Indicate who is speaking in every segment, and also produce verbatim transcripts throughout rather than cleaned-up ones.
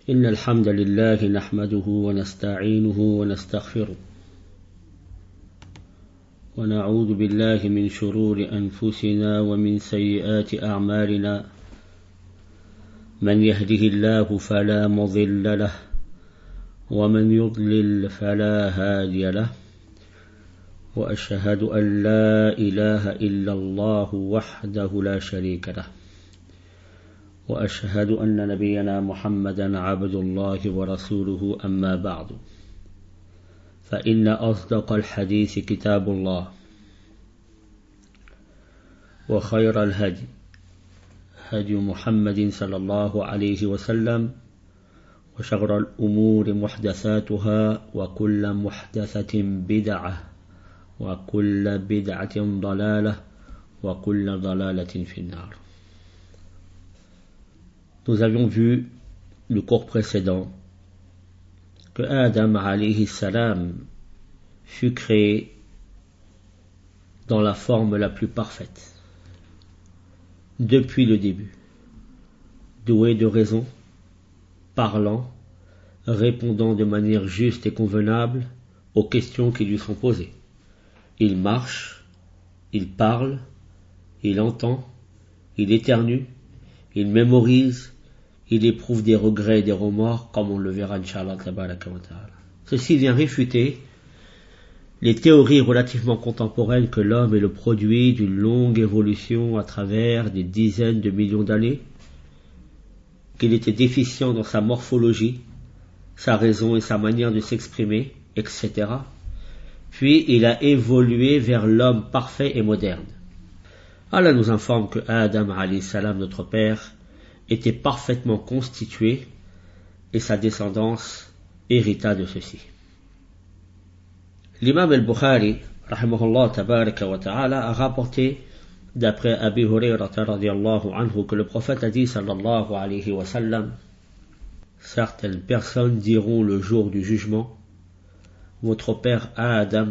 Speaker 1: إن الحمد لله نحمده ونستعينه ونستغفره ونعوذ بالله من شرور أنفسنا ومن سيئات أعمالنا من يهده الله فلا مضل له ومن يضلل فلا هادي له وأشهد أن لا إله إلا الله وحده لا شريك له وأشهد أن نبينا محمدا عبد الله ورسوله أما بعد فإن أصدق الحديث كتاب الله وخير الهدي هدي محمد صلى الله عليه وسلم وشر الأمور محدثاتها وكل محدثة بدعة وكل بدعة ضلالة وكل ضلالة في النار. Nous avions vu le cours précédent que Adam alayhi salam fut créé dans la forme la plus parfaite depuis le début, doué de raison, parlant, répondant de manière juste et convenable aux questions qui lui sont posées. Il marche, il parle, il entend, il éternue, il mémorise, il éprouve des regrets et des remords, comme on le verra, Inch'Allah. Ceci vient réfuter les théories relativement contemporaines que l'homme est le produit d'une longue évolution à travers des dizaines de millions d'années, qu'il était déficient dans sa morphologie, sa raison et sa manière de s'exprimer, et cetera. Puis il a évolué vers l'homme parfait et moderne. Allah nous informe que Adam alayhi salam, notre père, était parfaitement constitué et sa descendance hérita de ceci. L'imam al-Bukhari, rahimahullah tabaraka wa ta'ala, a rapporté d'après Abi Hurayra radiyallahu anhu que le prophète a dit sallallahu alayhi wa sallam: certaines personnes diront le jour du jugement, votre père Adam,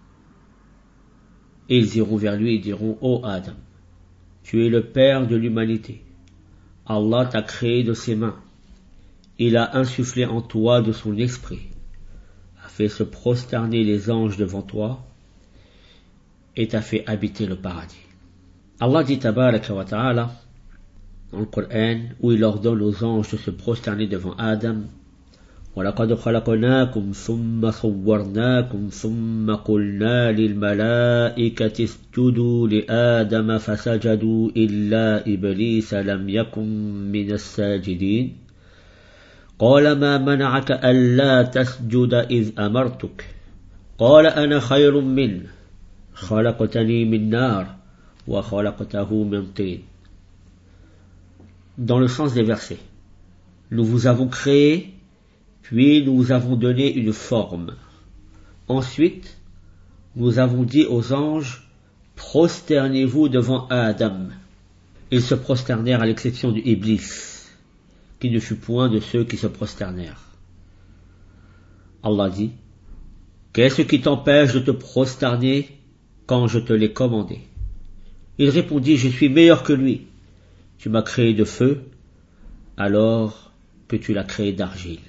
Speaker 1: et ils iront vers lui et diront: ô Adam, tu es le père de l'humanité. Allah t'a créé de ses mains. Il a insufflé en toi de son esprit, a fait se prosterner les anges devant toi et t'a fait habiter le paradis. Allah dit tabaraka wa ta'ala dans le Coran, où il ordonne aux anges de se prosterner devant Adam: وَلَقَدْ خَلَقْنَاكُمْ ثُمَّ صَوَّرْنَاكُمْ ثُمَّ قُلْنَا لِلْمَلَائِكَةِ اسْجُدُوا لِآدَمَ فَسَجَدُوا إِلَّا إِبْلِيسَ لَمْ يَكُنْ مِنَ السَّاجِدِينَ قَالَ مَا مَنَعَكَ أَلَّا تَسْجُدَ إِذْ أَمَرْتُكَ قَالَ أَنَا خَيْرٌ مِّنْهُ خَلَقْتَنِي مِنْ نَارٍ وَخَلَقْتَهُ مِنْ طِينٍ. Dans le sens des versets, nous vous avons créé, puis nous vous avons donné une forme. Ensuite, nous avons dit aux anges: prosternez-vous devant Adam. Ils se prosternèrent à l'exception du Iblis, qui ne fut point de ceux qui se prosternèrent. Allah dit: qu'est-ce qui t'empêche de te prosterner quand je te l'ai commandé? Il répondit: je suis meilleur que lui. Tu m'as créé de feu, alors que tu l'as créé d'argile.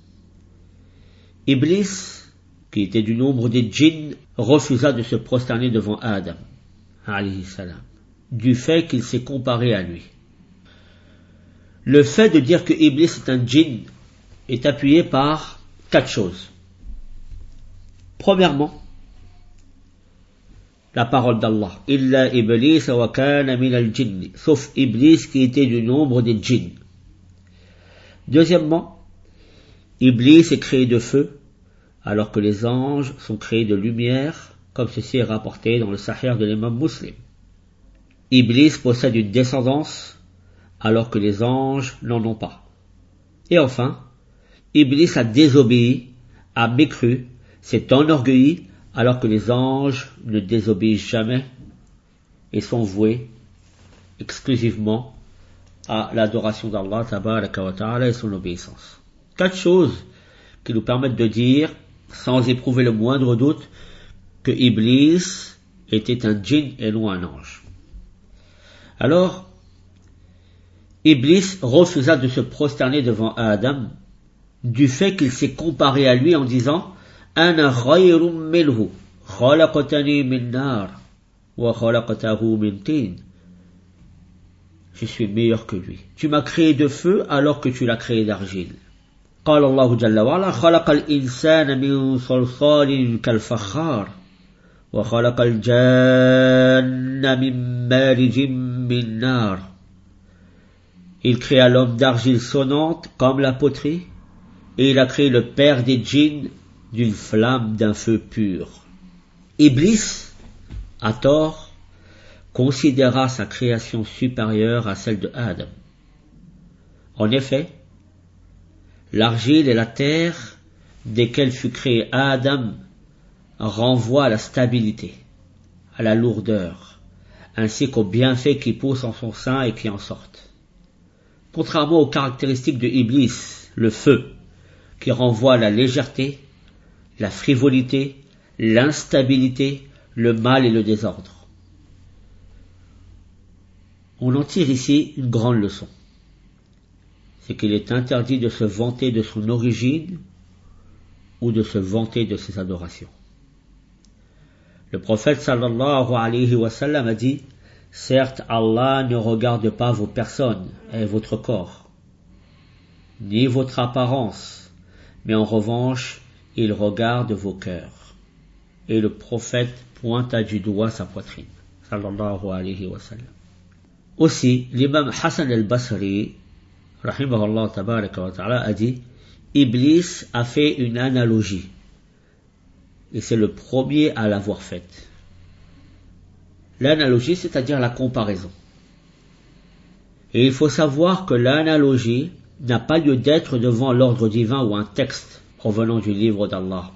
Speaker 1: Iblis, qui était du nombre des djinns, refusa de se prosterner devant Adam, alayhi salam, du fait qu'il s'est comparé à lui. Le fait de dire que Iblis est un djinn est appuyé par quatre choses. Premièrement, la parole d'Allah: Illa Iblis wa kana min al-jinn, sauf Iblis qui était du nombre des djinns. Deuxièmement, Iblis est créé de feu, alors que les anges sont créés de lumière, comme ceci est rapporté dans le Sahih de l'imam Muslim. Iblis possède une descendance, alors que les anges n'en ont pas. Et enfin, Iblis a désobéi, a mécru, s'est enorgueilli, alors que les anges ne désobéissent jamais et sont voués exclusivement à l'adoration d'Allah tabaraka wa ta'ala et son obéissance. Quatre choses qui nous permettent de dire, sans éprouver le moindre doute, que Iblis était un djinn et non un ange. Alors, Iblis refusa de se prosterner devant Adam du fait qu'il s'est comparé à lui en disant « Ana khayrun minhu, khalaqtani min nar, wa khalaqtahu min tin » Je suis meilleur que lui. Tu m'as créé de feu alors que tu l'as créé d'argile. قال الله جل وعلا خلق الإنسان من صلصال كالفخار وخلق الجان من مارج من نار. Il créa l'homme d'argile sonnante comme la poterie et il a créé le père des djinns d'une flamme d'un feu pur. Iblis, à tort, considéra sa création supérieure à celle de Adam. En effet, l'argile et la terre desquelles fut créé Adam renvoient à la stabilité, à la lourdeur, ainsi qu'aux bienfaits qui poussent en son sein et qui en sortent. Contrairement aux caractéristiques de Iblis, le feu, qui renvoie à la légèreté, la frivolité, l'instabilité, le mal et le désordre. On en tire ici une grande leçon. C'est qu'il est interdit de se vanter de son origine ou de se vanter de ses adorations. Le prophète sallallahu alayhi wa sallam a dit « Certes, Allah ne regarde pas vos personnes et votre corps, ni votre apparence, mais en revanche, il regarde vos cœurs. » Et le prophète pointa du doigt sa poitrine. Sallallahu alayhi wa sallam. Aussi, l'imam Hassan al-Basri, rahimahullah tabaraka wa ta'ala, a dit Iblis a fait une analogie et c'est le premier à l'avoir faite. L'analogie, c'est-à-dire la comparaison. Et il faut savoir que l'analogie n'a pas lieu d'être devant l'ordre divin ou un texte provenant du livre d'Allah.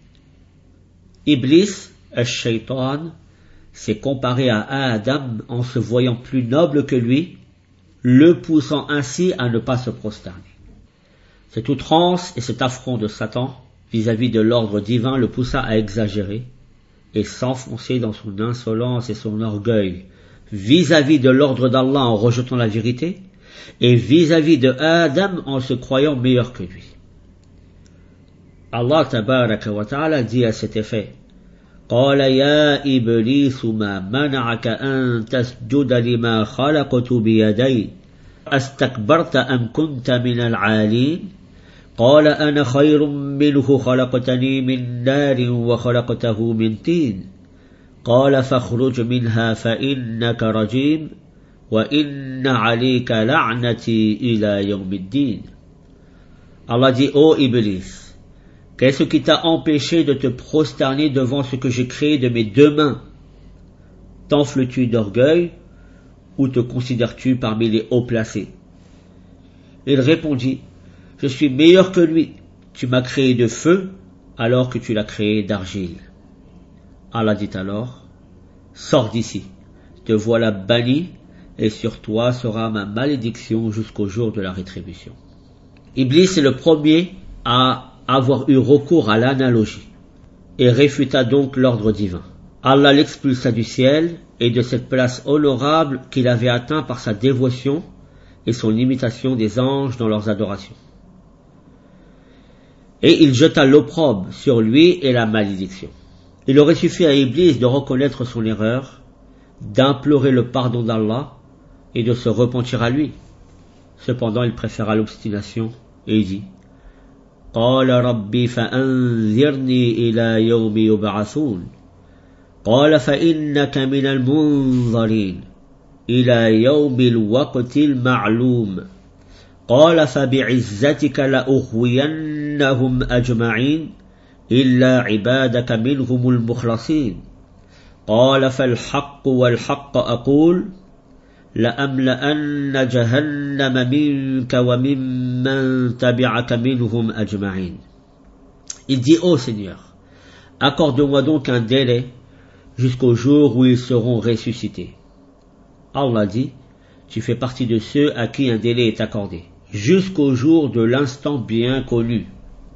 Speaker 1: Iblis, al-Shaytan, s'est comparé à Adam en se voyant plus noble que lui, le poussant ainsi à ne pas se prosterner. Cette outrance et cet affront de Satan vis-à-vis de l'ordre divin le poussa à exagérer et s'enfoncer dans son insolence et son orgueil vis-à-vis de l'ordre d'Allah en rejetant la vérité et vis-à-vis de Adam en se croyant meilleur que lui. Allah tabaraka wa ta'ala dit à cet effet قال يا إبليس ما منعك أن تسجد لما خلقت بيدي أستكبرت أم كنت من العالين قال أنا خير منه خلقتني من نار وخلقته من طين قال فاخرج منها فإنك رجيم وإن عليك لعنتي إلى يوم الدين. Allah dit, ô Iblis, qu'est-ce qui t'a empêché de te prosterner devant ce que j'ai créé de mes deux mains? T'enfles-tu d'orgueil ou te considères-tu parmi les haut placés? Il répondit, je suis meilleur que lui. Tu m'as créé de feu alors que tu l'as créé d'argile. Allah dit alors, sors d'ici, te voilà banni et sur toi sera ma malédiction jusqu'au jour de la rétribution. Iblis est le premier à avoir eu recours à l'analogie et réfuta donc l'ordre divin. Allah l'expulsa du ciel et de cette place honorable qu'il avait atteint par sa dévotion et son imitation des anges dans leurs adorations. Et il jeta l'opprobre sur lui et la malédiction. Il aurait suffi à Iblis de reconnaître son erreur, d'implorer le pardon d'Allah et de se repentir à lui. Cependant, il préféra l'obstination et dit قال ربي فأنذرني إلى يوم يبعثون قال فإنك من المنظرين إلى يوم الوقت المعلوم قال فبعزتك لأغوينهم أجمعين إلا عبادك منهم المخلصين قال فالحق والحق أقول لأملأن جهنم منك وممن تبعك منهم أجمعين. Il dit, ô Seigneur, accorde-moi donc un délai jusqu'au jour où ils seront ressuscités. Allah dit, tu fais partie de ceux à qui un délai est accordé, jusqu'au jour de l'instant bien connu.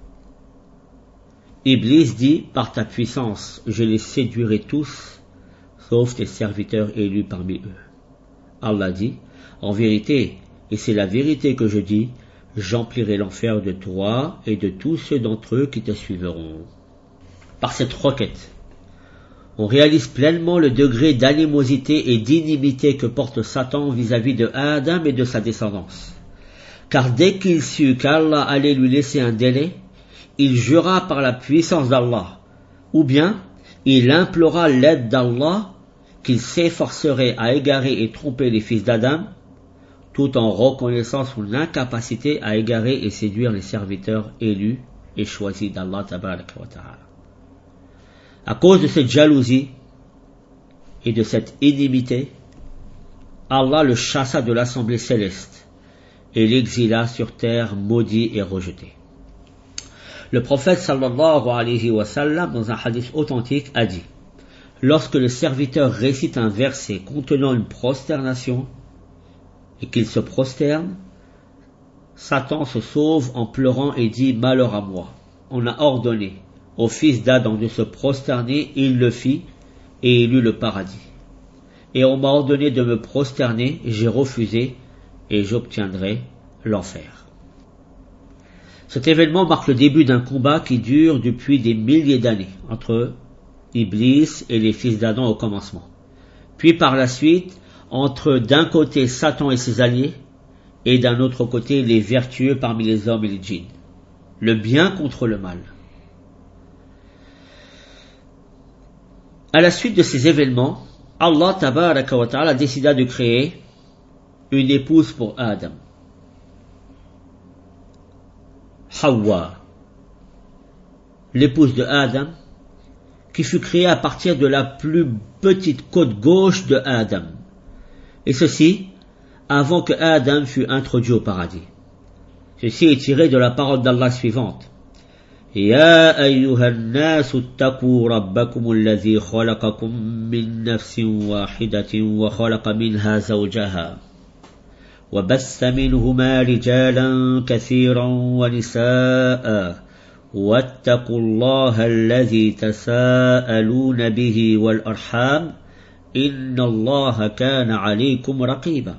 Speaker 1: Iblis dit, par ta puissance, je les séduirai tous, sauf tes serviteurs élus parmi eux. Allah dit, en vérité, et c'est la vérité que je dis, j'emplirai l'enfer de toi et de tous ceux d'entre eux qui te suivront. Par cette requête, on réalise pleinement le degré d'animosité et d'inimité que porte Satan vis-à-vis de Adam et de sa descendance. Car dès qu'il sut qu'Allah allait lui laisser un délai, il jura par la puissance d'Allah, ou bien il implora l'aide d'Allah qu'il s'efforcerait à égarer et tromper les fils d'Adam, tout en reconnaissant son incapacité à égarer et séduire les serviteurs élus et choisis d'Allah tabaraka wa ta'ala. À cause de cette jalousie et de cette inimité, Allah le chassa de l'assemblée céleste et l'exila sur terre maudit et rejeté. Le prophète sallallahu alayhi wa sallam, dans un hadith authentique, a dit: lorsque le serviteur récite un verset contenant une prosternation et qu'il se prosterne, Satan se sauve en pleurant et dit: malheur à moi, on a ordonné au fils d'Adam de se prosterner, il le fit et il eut le paradis. Et on m'a ordonné de me prosterner, j'ai refusé et j'obtiendrai l'enfer. Cet événement marque le début d'un combat qui dure depuis des milliers d'années entre Iblis et les fils d'Adam au commencement. Puis par la suite, entre d'un côté Satan et ses alliés et d'un autre côté les vertueux parmi les hommes et les djinns. Le bien contre le mal. À la suite de ces événements, Allah tabaraka wa ta'ala décida de créer une épouse pour Adam, Hawa, l'épouse de Adam, qui fut créée à partir de la plus petite côte gauche de Adam, et ceci avant que Adam fût introduit au paradis. Ceci est tiré de la parole d'Allah suivante: يا أيها الناس اتقوا ربكم الذي خلقكم من نفس واحدة وخلق منها زوجها وبث منهما رجالا كثيرا ونساء واتقوا الله الذي تساءلون به والأرحام إن الله كان عليكم رقيبا.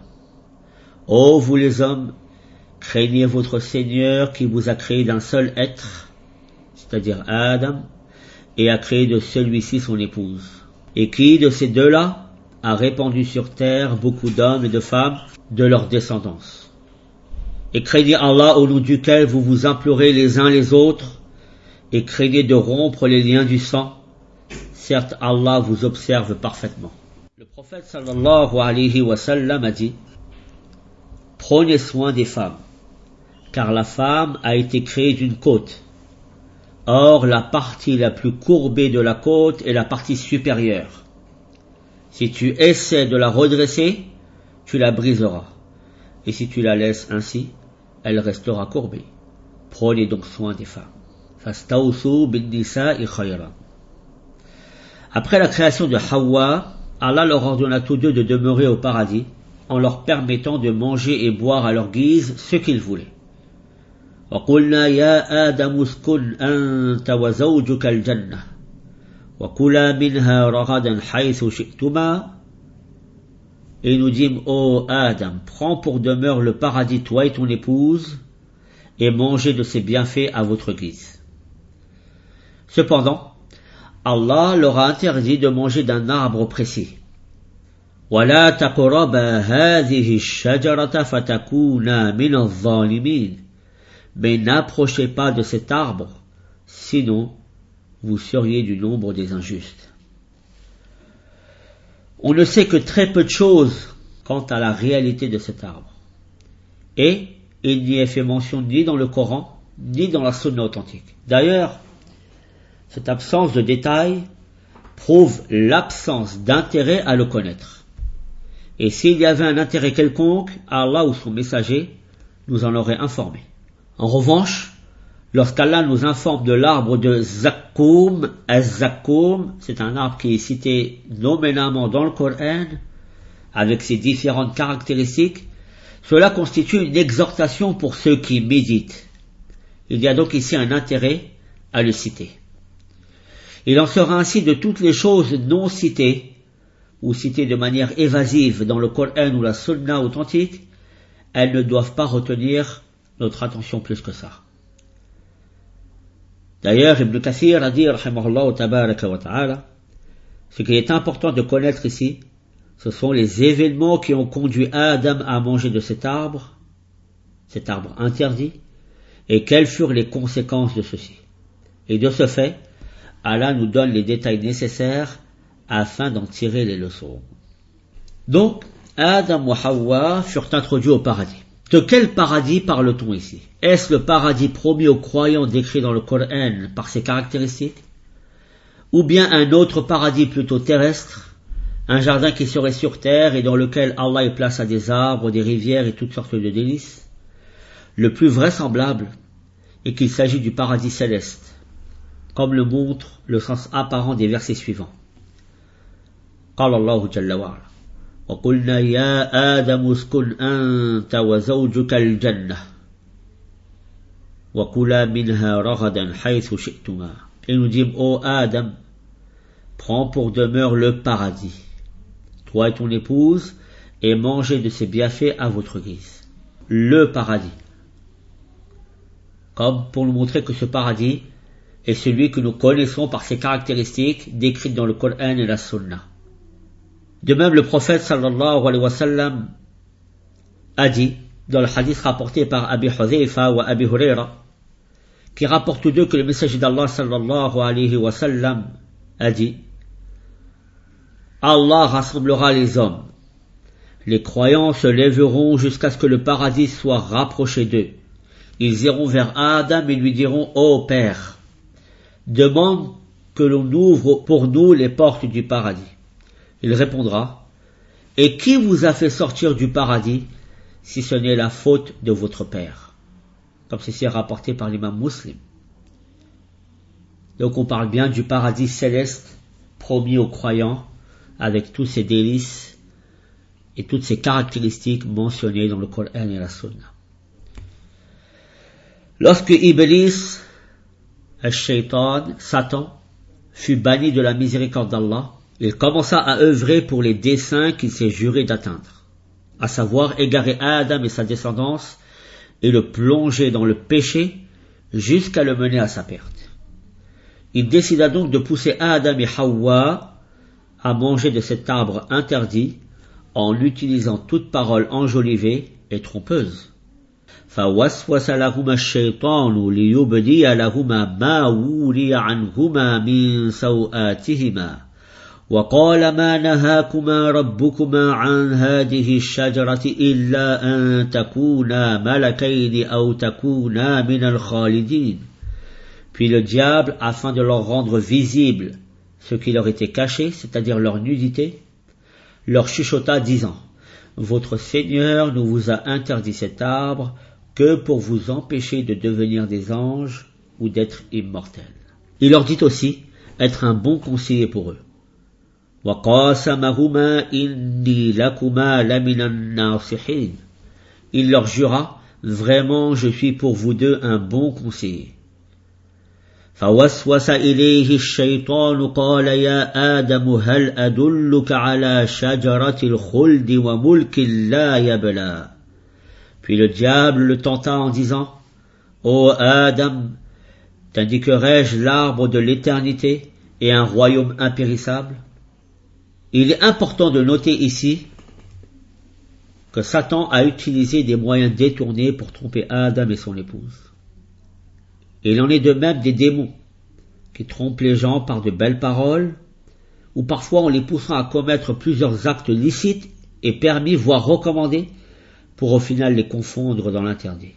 Speaker 1: Ô vous les hommes, craignez votre Seigneur qui vous a créé d'un seul être, c'est-à-dire Adam, et a créé de celui-ci son épouse, et qui, de ces deux-là, a répandu sur terre beaucoup d'hommes et de femmes de leur descendance. Et craignez Allah au nom duquel vous vous implorez les uns les autres, et craignez de rompre les liens du sang. Certes, Allah vous observe parfaitement. Le prophète sallallahu alayhi wa sallam a dit: prenez soin des femmes, car la femme a été créée d'une côte. Or, la partie la plus courbée de la côte est la partie supérieure. Si tu essaies de la redresser, tu la briseras. Et si tu la laisses ainsi, elle restera courbée. Prenez donc soin des femmes. Fastawsu bin nisa'i khayran. Après la création de Hawa, Allah leur ordonna tous deux de demeurer au paradis, en leur permettant de manger et boire à leur guise ce qu'ils voulaient. وقلنا يا آدم اسكن أنت وزوجك الجنة وكلا منها رغدا حيث شئتما. Et nous dîmes: ô Adam, prends pour demeure le paradis toi et ton épouse, et mangez de ses bienfaits à votre guise. Cependant, Allah leur a interdit de manger d'un arbre précis. ولا تقربا هذه الشجرة فتكونا من الظالمين. Mais n'approchez pas de cet arbre, sinon vous seriez du nombre des injustes. On ne sait que très peu de choses quant à la réalité de cet arbre. Et il n'y est fait mention ni dans le Coran, ni dans la Sunna authentique. D'ailleurs, cette absence de détails prouve l'absence d'intérêt à le connaître. Et s'il y avait un intérêt quelconque, Allah ou son messager nous en aurait informé. En revanche, lorsqu'Allah nous informe de l'arbre de Zakkoum, Az-Zakkoum, c'est un arbre qui est cité nominalement dans le Coran, avec ses différentes caractéristiques, cela constitue une exhortation pour ceux qui méditent. Il y a donc ici un intérêt à le citer. Il en sera ainsi de toutes les choses non citées, ou citées de manière évasive dans le Coran ou la Sunna authentique, elles ne doivent pas retenir notre attention plus que ça. D'ailleurs, Ibn Kathir a dit, rahimahullah tabaraka wa ta'ala, ce qu'il est important de connaître ici, ce sont les événements qui ont conduit Adam à manger de cet arbre, cet arbre interdit, et quelles furent les conséquences de ceci. Et de ce fait, Allah nous donne les détails nécessaires afin d'en tirer les leçons. Donc, Adam et Hawa furent introduits au paradis. De quel paradis parle-t-on ici? Est-ce le paradis promis aux croyants décrit dans le Coran par ses caractéristiques? Ou bien un autre paradis plutôt terrestre, un jardin qui serait sur terre et dans lequel Allah y plaça des arbres, des rivières et toutes sortes de délices? Le plus vraisemblable est qu'il s'agit du paradis céleste, comme le montre le sens apparent des versets suivants. قال الله جل وعلا وقلنا يا آدم اسكن أنت وزوجك الجنة وكلا منها رغدا حيث شئتما. Et nous dîmes, ô Adam, prends pour demeure le paradis, toi et ton épouse, et mangez de ses bienfaits à votre guise. Le paradis. Comme pour nous montrer que ce paradis est celui que nous connaissons par ses caractéristiques décrites dans le Coran et la Sunna. De même, le prophète sallallahu alayhi wa sallam a dit, dans le hadith rapporté par Abi Hudhayfa ou Abi Hurayra, qui rapportent tous deux que le messager d'Allah sallallahu alayhi wa sallam a dit, Allah rassemblera les hommes. Les croyants se lèveront jusqu'à ce que le paradis soit rapproché d'eux. Ils iront vers Adam et lui diront, ô Père, demande que l'on ouvre pour nous les portes du paradis. Il répondra, et qui vous a fait sortir du paradis si ce n'est la faute de votre Père? Comme ceci est rapporté par l'imam Muslim. Donc on parle bien du paradis céleste promis aux croyants avec tous ses délices et toutes ses caractéristiques mentionnées dans le Coran et la Sunna. Lorsque Iblis, al-Shaytan, Satan, fut banni de la miséricorde d'Allah, il commença à œuvrer pour les desseins qu'il s'est juré d'atteindre, à savoir égarer Adam et sa descendance et le plonger dans le péché jusqu'à le mener à sa perte. Il décida donc de pousser Adam et Hawa à manger de cet arbre interdit en utilisant toute parole enjolivée et trompeuse. فوسوس لهما الشيطان ليبدي لهما ما وري عنهما من سوآتهما وقال ما نهاكما ربكما عن هذه الشجرة إلا أن تكونا ملكين أو تكونا من الخالدين. Puis le diable, afin de leur rendre visible ce qui leur était caché, c'est-à-dire leur nudité, leur chuchota disant, votre Seigneur nous vous a interdit cet arbre que pour vous empêcher de devenir des anges ou d'être immortels. Il leur dit aussi être un bon conseiller pour eux. وَقَاسَمَهُمَا إِنِّي لَكُمَا لَمِنَ النَّاصِحِينَ. Il leur jura, vraiment je suis pour vous deux un bon conseiller. فَوَسْوَسَ إِلَيْهِ الشَّيْطَانُ قَالَ يَا آدَمُ هَلْ أَدُلُّكَ عَلَى شَجَرَةِ الْخُلْدِ وَمُلْكٍ لَا يَبْلَى. Puis le diable le tenta en disant, ô Adam, t'indiquerai-je l'arbre de l'éternité et un royaume impérissable? Il est important de noter ici que Satan a utilisé des moyens détournés pour tromper Adam et son épouse. Et il en est de même des démons qui trompent les gens par de belles paroles ou parfois en les poussant à commettre plusieurs actes licites et permis voire recommandés pour au final les confondre dans l'interdit.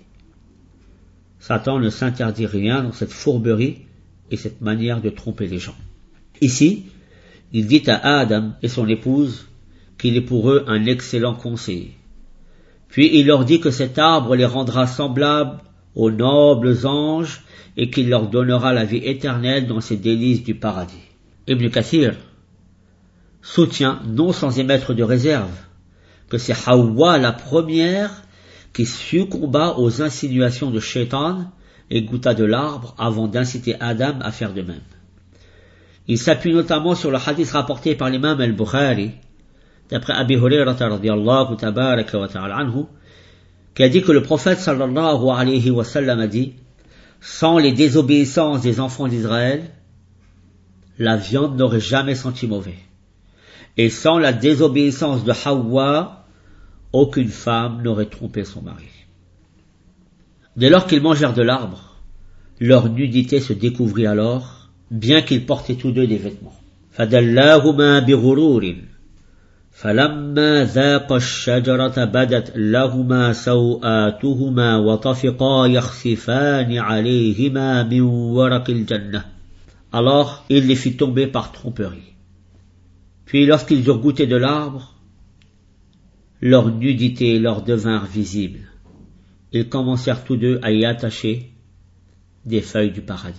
Speaker 1: Satan ne s'interdit rien dans cette fourberie et cette manière de tromper les gens. Ici, il dit à Adam et son épouse qu'il est pour eux un excellent conseiller. Puis il leur dit que cet arbre les rendra semblables aux nobles anges et qu'il leur donnera la vie éternelle dans ces délices du paradis. Ibn Kathir soutient, non sans émettre de réserve, que c'est Hawa la première qui succomba aux insinuations de Shaitan et goûta de l'arbre avant d'inciter Adam à faire de même. Il s'appuie notamment sur le hadith rapporté par l'imam al-Bukhari, d'après Abi Hurayra radiyallahu tabaraka wa ta'ala anhu, qui a dit que le prophète sallallahu alayhi wa sallam a dit, sans les désobéissances des enfants d'Israël, la viande n'aurait jamais senti mauvais. Et sans la désobéissance de Hawa, aucune femme n'aurait trompé son mari. Dès lors qu'ils mangèrent de l'arbre, leur nudité se découvrit alors, bien qu'ils portaient tous deux des vêtements. فَدَلَّاهُمَا بِغُرُورٍ فَلَمَّا ذَاقَا الشَّجَرَةَ بَدَتْ لَهُمَا سَوْآتُهُمَا وَطَفِقَا يَخْصِفَانِ عَلَيْهِمَا مِنْ وَرَقِ الْجَنَّةِ. Alors il les fit tomber par tromperie. Puis lorsqu'ils eurent goûté de l'arbre, leur nudité leur devinrent visibles. Ils commencèrent tous deux à y attacher des feuilles du paradis.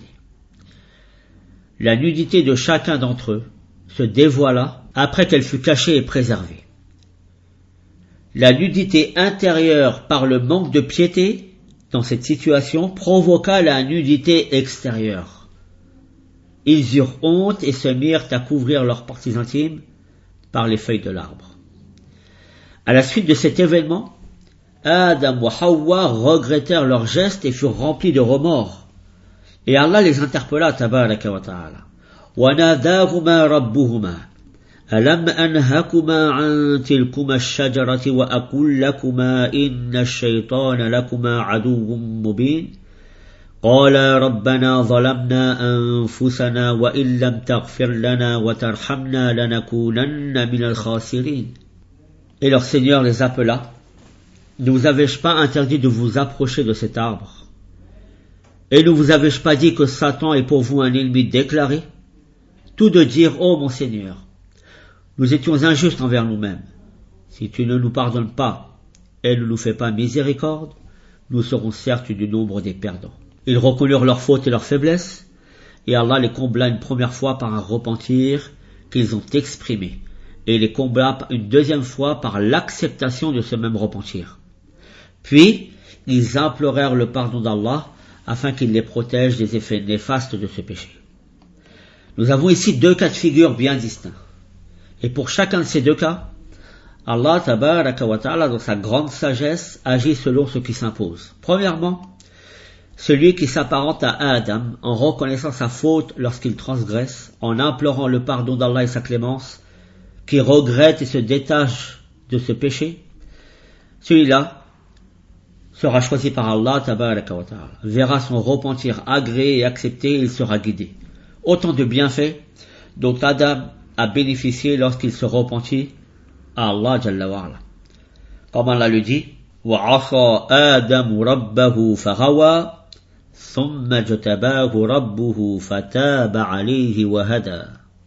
Speaker 1: La nudité de chacun d'entre eux se dévoila après qu'elle fut cachée et préservée. La nudité intérieure par le manque de piété dans cette situation provoqua la nudité extérieure. Ils eurent honte et se mirent à couvrir leurs parties intimes par les feuilles de l'arbre. À la suite de cet événement, Adam et Hawa regrettèrent leurs gestes et furent remplis de remords. Et Allah les interpella, tabaraka wa ta'ala. وَنَادَاهُمَا رَبُّهُمَا أَلَمْ أَنْهَكُمَا عَنْ تِلْكُمَا الشَّجَرَةِ وَأَقُلْ لَكُمَا إِنَّ الشَّيْطَانَ لَكُمَا عَدُوٌّ مُبِينٌ قَالَا رَبَّنَا ظَلَمْنَا أَنفُسَنَا وَإِن لَّمْ تَغْفِرْ لَنَا وَتَرْحَمْنَا لَنَكُونَنَّ مِنَ الْخَاسِرِينَ. Et leur Seigneur les appela. Ne vous avais-je pas interdit de vous approcher de cet arbre? Et ne vous avais-je pas dit que Satan est pour vous un ennemi déclaré? Tous deux dirent, ô mon Seigneur, nous étions injustes envers nous-mêmes. Si tu ne nous pardonnes pas et ne nous fais pas miséricorde, nous serons certes du nombre des perdants. Ils reconnurent leurs fautes et leurs faiblesses, et Allah les combla une première fois par un repentir qu'ils ont exprimé, et les combla une deuxième fois par l'acceptation de ce même repentir. Puis, ils implorèrent le pardon d'Allah, afin qu'il les protège des effets néfastes de ce péché. Nous avons ici deux cas de figure bien distincts. Et pour chacun de ces deux cas, Allah tabaraka wa ta'ala, dans sa grande sagesse, agit selon ce qui s'impose. Premièrement, celui qui s'apparente à Adam en reconnaissant sa faute lorsqu'il transgresse, en implorant le pardon d'Allah et sa clémence, qui regrette et se détache de ce péché, celui-là sera choisi par Allah tabaraka wa ta'ala, verra son repentir agréé et accepté et il sera guidé. Autant de bienfaits dont Adam a bénéficié lorsqu'il se repentit à Allah Jalla wa ala. Comme Allah le dit, وَعَصَى آدَمُ رَبَّهُ فَغَوَى ثُمَّ اجْتَبَاهُ رَبُّهُ فَتَابَ عَلَيْهِ وَهَدَى.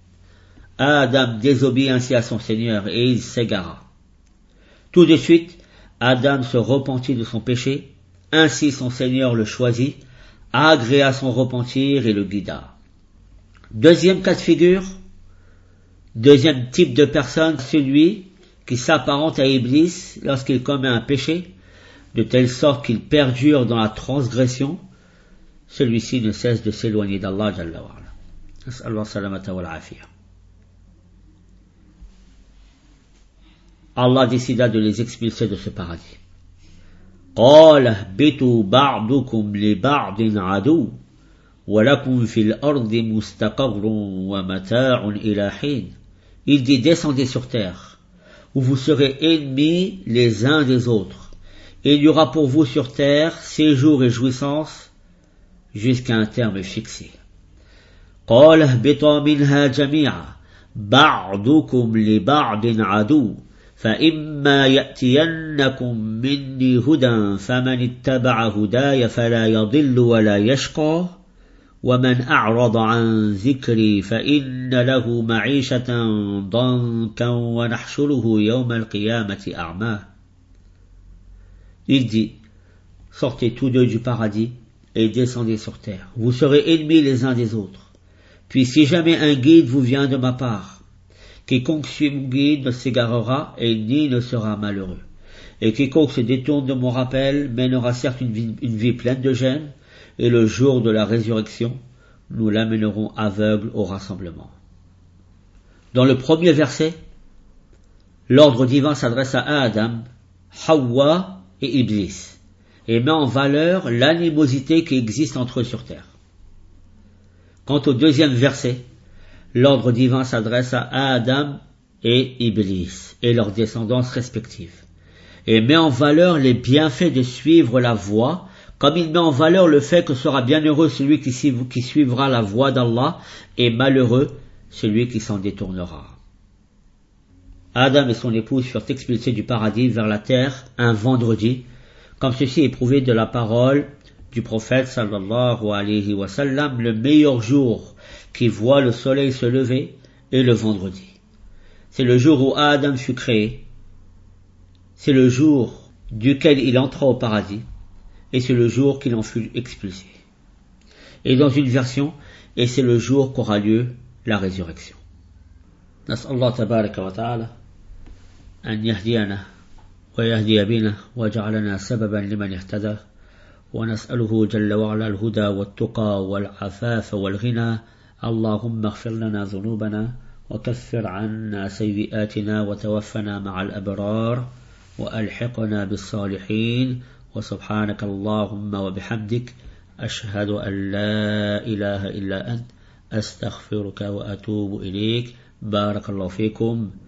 Speaker 1: Adam désobéit ainsi à son Seigneur et il s'égara. Tout de suite, Adam se repentit de son péché, ainsi son Seigneur le choisit, agréa son repentir et le guida. Deuxième cas de figure, deuxième type de personne, celui qui s'apparente à Iblis lorsqu'il commet un péché, de telle sorte qu'il perdure dans la transgression, celui-ci ne cesse de s'éloigner d'Allah Jalla wa ala. Nas'Allah salamata wal afiya. Allah décida de les expulser de ce paradis. قَالَ اهْبِطُوا بَعْضُكُمْ لِبَعْضٍ عَدُوٌّ وَلَكُمْ فِي الْأَرْضِ مُسْتَقَرٌّ وَمَتَاعٌ إِلَى حِينٍ. Il dit, descendez sur terre, où vous serez ennemis les uns des autres, et il y aura pour vous sur terre séjour et jouissance jusqu'à un terme fixé. قَالَ اهْبِطَا مِنْهَا جَمِيعًا بَعْضُكُمْ لِبَعْضٍ عَدُوٌّ فَإِمَّا يَأْتِيَنَّكُمْ مِنِّي هُدًى فَمَنِ اتَّبَعَ هُدَايَ فَلَا يَضِلُّ وَلَا يَشْقَى وَمَنْ أَعْرَضَ عَنْ ذِكْرِي فَإِنَّ لَهُ مَعِيشَةً ضَنكًا وَنَحْشُرُهُ يَوْمَ الْقِيَامَةِ أَعْمَى. Il dit, sortez tous deux du paradis et descendez sur terre. Vous serez ennemis les uns des autres. Puis si jamais un guide vous vient de ma part, quiconque suit mon guide ne s'égarera et ni ne sera malheureux. Et quiconque se détourne de mon rappel mènera certes une vie, une vie pleine de gêne, et le jour de la résurrection, nous l'amènerons aveugle au rassemblement. Dans le premier verset, l'ordre divin s'adresse à Adam, Hawa et Iblis, et met en valeur l'animosité qui existe entre eux sur terre. Quant au deuxième verset, l'ordre divin s'adresse à Adam et Iblis et leurs descendances respectives, et met en valeur les bienfaits de suivre la voie, comme il met en valeur le fait que sera bienheureux celui qui, qui suivra la voie d'Allah, et malheureux celui qui s'en détournera. Adam et son épouse furent expulsés du paradis vers la terre un vendredi, comme ceci est prouvé de la parole du prophète sallallahu alayhi wa sallam, le meilleur jour qui voit le soleil se lever est le vendredi. C'est le jour où Adam fut créé, c'est le jour duquel il entra au paradis, et c'est le jour qu'il en fut expulsé. Et dans une version, et c'est le jour qu'aura lieu la résurrection. Nas'Allah tabaraka wa ta'ala an yahdiyana wa yahdiya bina wa ja'alana sababan liman ihtada wa nas'aluhu jalla wa ala al-huda wa al-tuqa wa al-afafa wa al-ghina. Allahumma ighfir lana dhunubana wa kaffir 'anna sayyi'atina wa tawaffana ma'al abrar wa alhiqna bis salihin. وسبحانك اللهم وبحمدك أشهد أن لا إله إلا أنت أستغفرك وأتوب إليك. بارك الله فيكم.